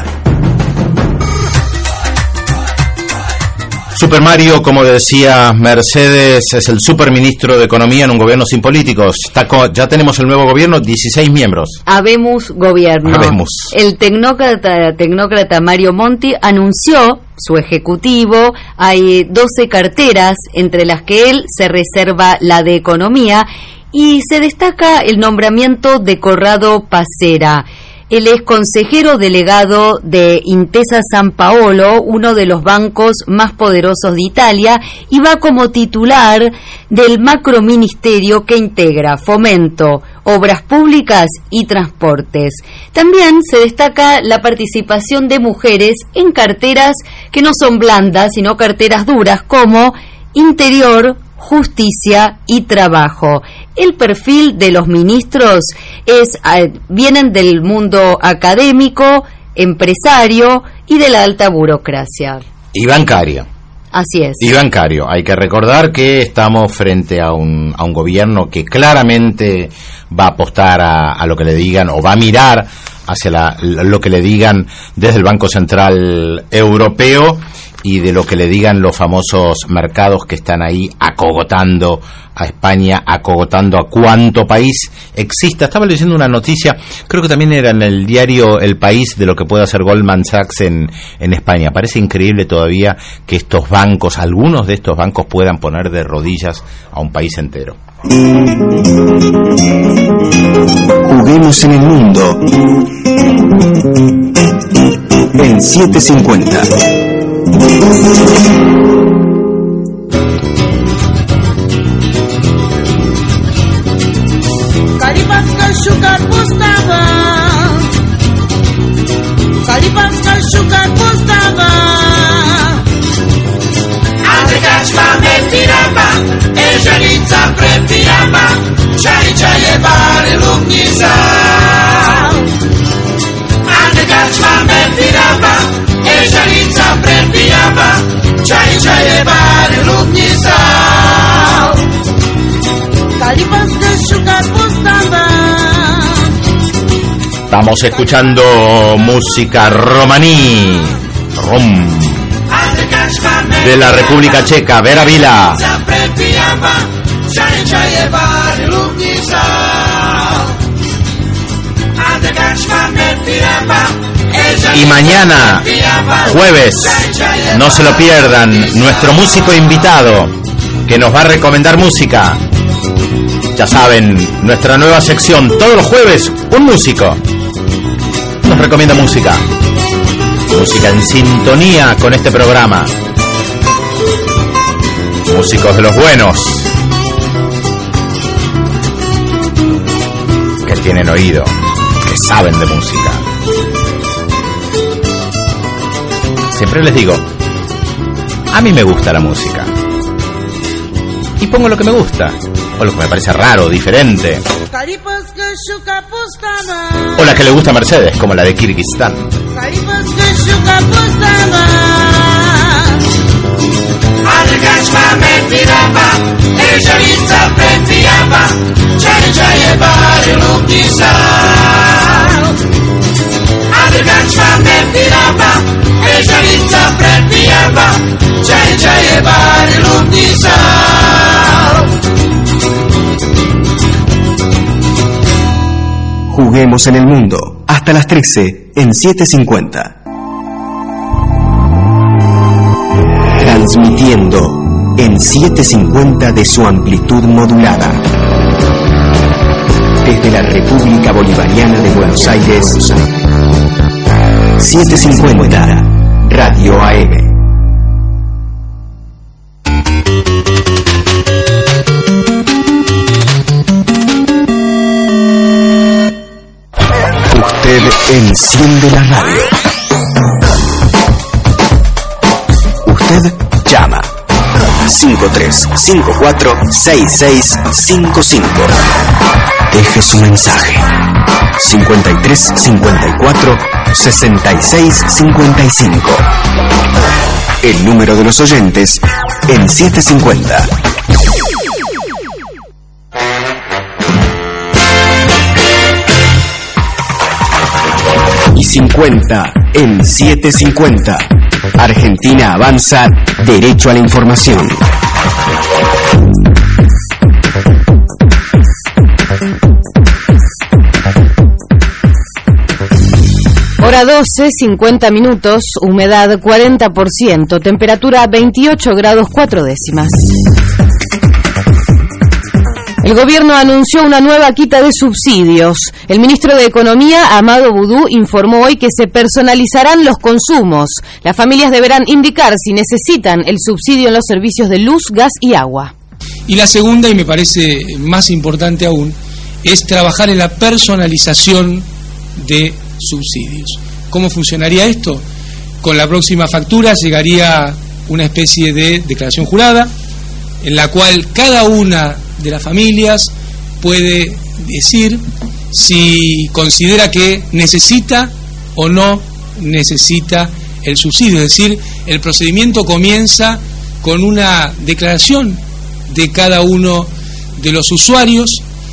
Super Mario, como decía Mercedes, es el superministro de Economía en un gobierno sin políticos. Ya tenemos el nuevo gobierno, 16 miembros. Habemos gobierno. Habemos. El tecnócrata Mario Monti anunció su ejecutivo. Hay 12 carteras, entre las que él se reserva la de Economía, y se destaca el nombramiento de Corrado Pacera. Él es consejero delegado de Intesa Sanpaolo, uno de los bancos más poderosos de Italia, y va como titular del macroministerio que integra Fomento, Obras Públicas y Transportes. También se destaca la participación de mujeres en carteras que no son blandas, sino carteras duras, como Interior, Justicia y Trabajo. El perfil de los ministros vienen del mundo académico, empresario y de la alta burocracia. Y bancario. Así es. Y bancario. Hay que recordar que estamos frente a un gobierno que claramente va a apostar a lo que le digan, o va a mirar hacia lo que le digan desde el Banco Central Europeo y de lo que le digan los famosos mercados que están ahí acogotando a España, acogotando a cuánto país exista. Estaba leyendo una noticia, creo que también era en el diario El País, de lo que puede hacer Goldman Sachs en España. Parece increíble todavía que estos bancos, algunos de estos bancos, puedan poner de rodillas a un país entero. Juguemos en el mundo en 750. Kalipaskan sugar postawa, Kalipaskan sugar postawa. Andrekaś mamy pirama, Eżelica prepirama, Czaj bary lubnica. Andrekaś mamy pirama, Eżelica prepirama, Czaj bary lubnica. Kalipaskan sugar postawa. Estamos escuchando música romaní, de la República Checa, Vera Vila. Y mañana, jueves, no se lo pierdan, nuestro músico invitado que nos va a recomendar música. Ya saben, nuestra nueva sección, todos los jueves, un músico nos recomienda música. Música en sintonía con este programa. Músicos de los buenos, que tienen oído, que saben de música. Siempre les digo, a mí me gusta la música, y pongo lo que me gusta, o lo que me parece raro, diferente, o la que le gusta a Mercedes, como la de Kirguistán. Juguemos en el mundo, hasta las 13 en 750. Transmitiendo en 750 de su amplitud modulada. Desde la República Bolivariana de Buenos Aires, 750 Radio AM. Usted enciende la radio. Usted llama 5354-6655. Deje su mensaje. 5354-6655. El número de los oyentes en 750. Y 50 en 750. Argentina avanza, derecho a la información. Hora 12, 50 minutos, humedad 40%, temperatura 28 grados 4 décimas. El gobierno anunció una nueva quita de subsidios. El ministro de Economía, Amado Boudou, informó hoy que se personalizarán los consumos. Las familias deberán indicar si necesitan el subsidio en los servicios de luz, gas y agua. Y la segunda, y me parece más importante aún, es trabajar en la personalización de subsidios. ¿Cómo funcionaría esto? Con la próxima factura llegaría una especie de declaración jurada en la cual cada una de las familias puede decir si considera que necesita o no necesita el subsidio. Es decir, el procedimiento comienza con una declaración de cada uno de los usuarios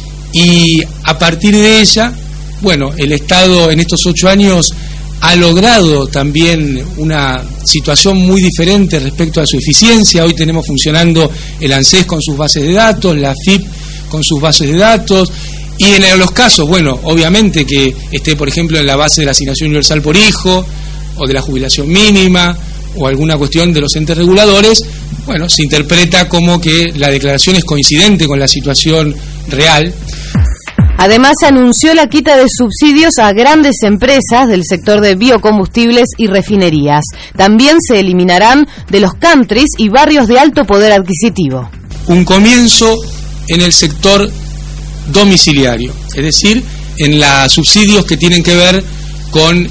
y a partir de ella, bueno, el Estado en estos 8 años ha logrado también una situación muy diferente respecto a su eficiencia. Hoy tenemos funcionando el ANSES con sus bases de datos, la AFIP con sus bases de datos, y en los casos, bueno, obviamente que esté, por ejemplo, en la base de la asignación universal por hijo, o de la jubilación mínima, o alguna cuestión de los entes reguladores, bueno, se interpreta como que la declaración es coincidente con la situación real. Además, anunció la quita de subsidios a grandes empresas del sector de biocombustibles y refinerías. También se eliminarán de los countries y barrios de alto poder adquisitivo. Un comienzo en el sector domiciliario, es decir, en los subsidios que tienen que ver con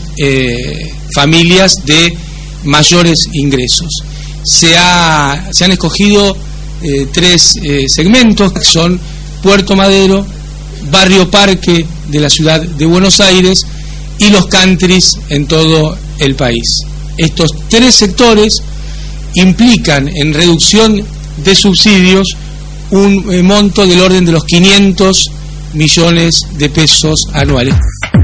familias de mayores ingresos. Se han escogido 3 segmentos, que son Puerto Madero, Barrio Parque de la ciudad de Buenos Aires y los countries en todo el país. Estos 3 sectores implican en reducción de subsidios un monto del orden de los 500 millones de pesos anuales.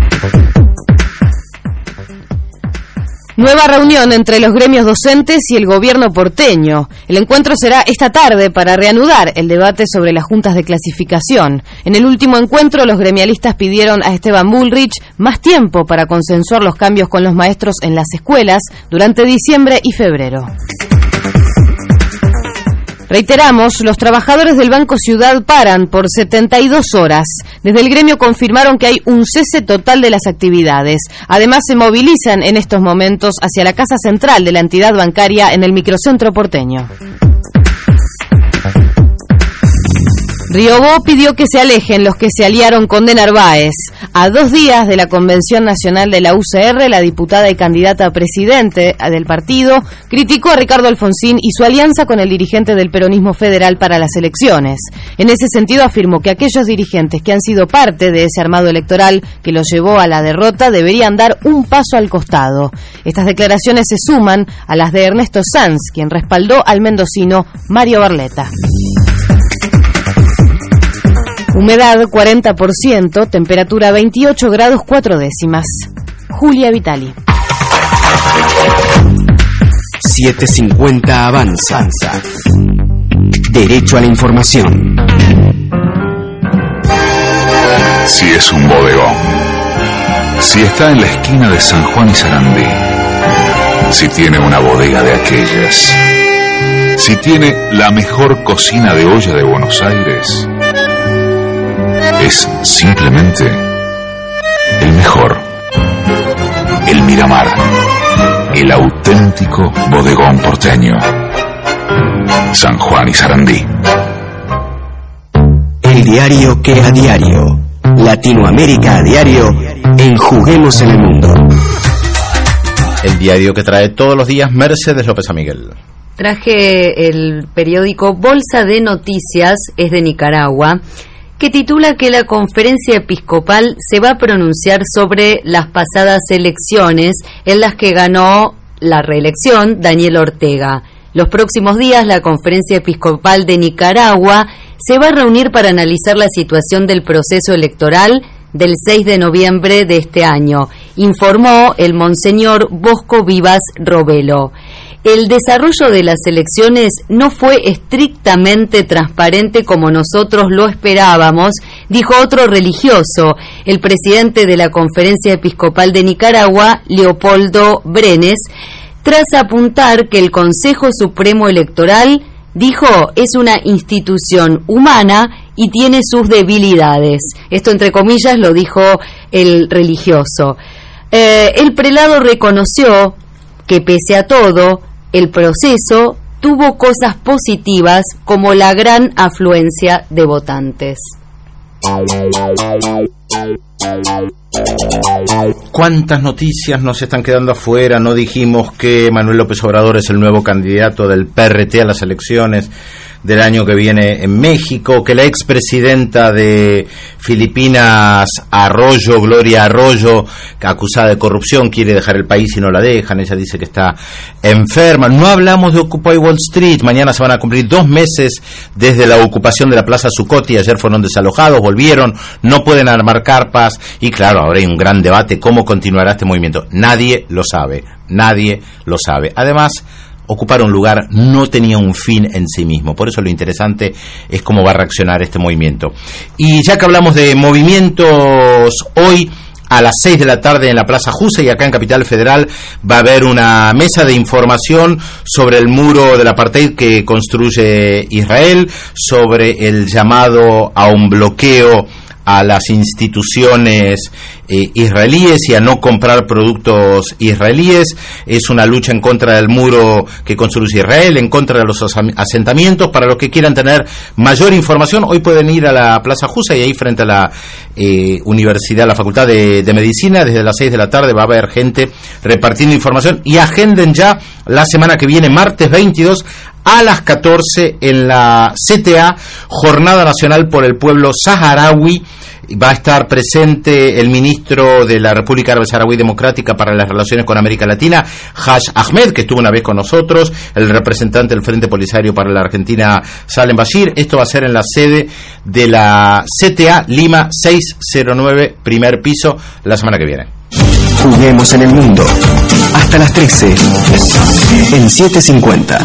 Nueva reunión entre los gremios docentes y el gobierno porteño. El encuentro será esta tarde para reanudar el debate sobre las juntas de clasificación. En el último encuentro, los gremialistas pidieron a Esteban Bullrich más tiempo para consensuar los cambios con los maestros en las escuelas durante diciembre y febrero. Reiteramos, los trabajadores del Banco Ciudad paran por 72 horas. Desde el gremio confirmaron que hay un cese total de las actividades. Además, se movilizan en estos momentos hacia la casa central de la entidad bancaria en el microcentro porteño. Riobó pidió que se alejen los que se aliaron con De Narváez. A 2 días de la Convención Nacional de la UCR, la diputada y candidata a presidente del partido criticó a Ricardo Alfonsín y su alianza con el dirigente del peronismo federal para las elecciones. En ese sentido afirmó que aquellos dirigentes que han sido parte de ese armado electoral que los llevó a la derrota deberían dar un paso al costado. Estas declaraciones se suman a las de Ernesto Sanz, quien respaldó al mendocino Mario Barletta. Humedad 40%, temperatura 28 grados 4 décimas. Julia Vitali. 750 avanza. Derecho a la información. Si es un bodegón, si está en la esquina de San Juan y Sarandí, si tiene una bodega de aquellas, si tiene la mejor cocina de olla de Buenos Aires, es simplemente el mejor, el Miramar, el auténtico bodegón porteño, San Juan y Sarandí. El diario que a diario, Latinoamérica a diario, en Juguemos en el Mundo. El diario que trae todos los días Mercedes López Amiguel. Traje el periódico Bolsa de Noticias, es de Nicaragua, que titula que la conferencia episcopal se va a pronunciar sobre las pasadas elecciones en las que ganó la reelección Daniel Ortega. Los próximos días la conferencia episcopal de Nicaragua se va a reunir para analizar la situación del proceso electoral del 6 de noviembre de este año, informó el monseñor Bosco Vivas Robelo. El desarrollo de las elecciones no fue estrictamente transparente como nosotros lo esperábamos, dijo otro religioso, el presidente de la Conferencia Episcopal de Nicaragua, Leopoldo Brenes, tras apuntar que el Consejo Supremo Electoral, dijo, es una institución humana y tiene sus debilidades. Esto entre comillas lo dijo el religioso. El prelado reconoció que pese a todo, el proceso tuvo cosas positivas como la gran afluencia de votantes. ¿Cuántas noticias nos están quedando afuera? No dijimos que Manuel López Obrador es el nuevo candidato del PRT a las elecciones del año que viene en México, que la expresidenta de Filipinas, Arroyo, Gloria Arroyo, acusada de corrupción, quiere dejar el país y no la dejan. Ella dice que está enferma. No hablamos de Occupy Wall Street. Mañana se van a cumplir 2 meses desde la ocupación de la Plaza Zuccotti. Ayer fueron desalojados, volvieron, no pueden armar carpas y claro, ahora hay un gran debate cómo continuará este movimiento. Nadie lo sabe, nadie lo sabe. Además, ocupar un lugar no tenía un fin en sí mismo, por eso lo interesante es cómo va a reaccionar este movimiento. Y ya que hablamos de movimientos, hoy a las 6 de la tarde en la Plaza Jusa y acá en Capital Federal va a haber una mesa de información sobre el muro del apartheid que construye Israel, sobre el llamado a un bloqueo a las instituciones israelíes y a no comprar productos israelíes. Es una lucha en contra del muro que construye Israel, en contra de los asentamientos. Para los que quieran tener mayor información, hoy pueden ir a la Plaza Jusa y ahí frente a la universidad, la Facultad de Medicina, desde las 6 de la tarde va a haber gente repartiendo información y agenden ya la semana que viene, martes 22 a las 14 en la CTA, Jornada Nacional por el Pueblo Saharaui. Va a estar presente el ministro de la República Árabe Saharaui Democrática para las Relaciones con América Latina, Haj Ahmed, que estuvo una vez con nosotros, el representante del Frente Polisario para la Argentina, Salem Bashir. Esto va a ser en la sede de la CTA Lima 609, primer piso, la semana que viene. Juguemos en el Mundo. Hasta las 13 en 750.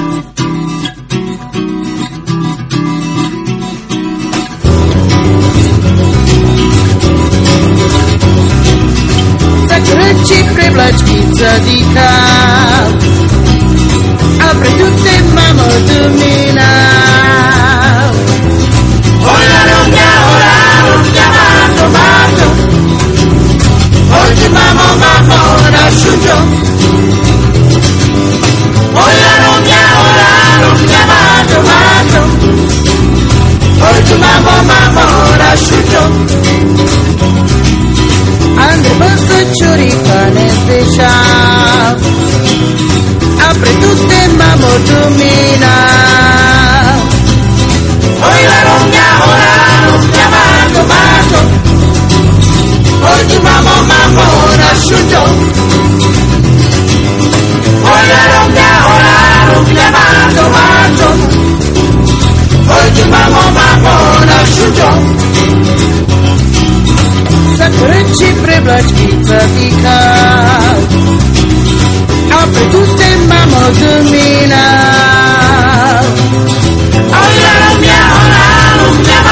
Zakryci krywlaczki zadika, a pretutte mamo domina. Hola roña, mato, mato. Hola mamo, na shujo. Hola roña, mato, mato. Hola mamo, domina. Hoy la romia, mato, mato. Hoy tu mamá, nasciuto. Hoy la romia, mato, mato. Hoy tu mamá, nasciuto. Zakręci prywlaczki zatika. Apre tutte mamo domina. Hoy la romia,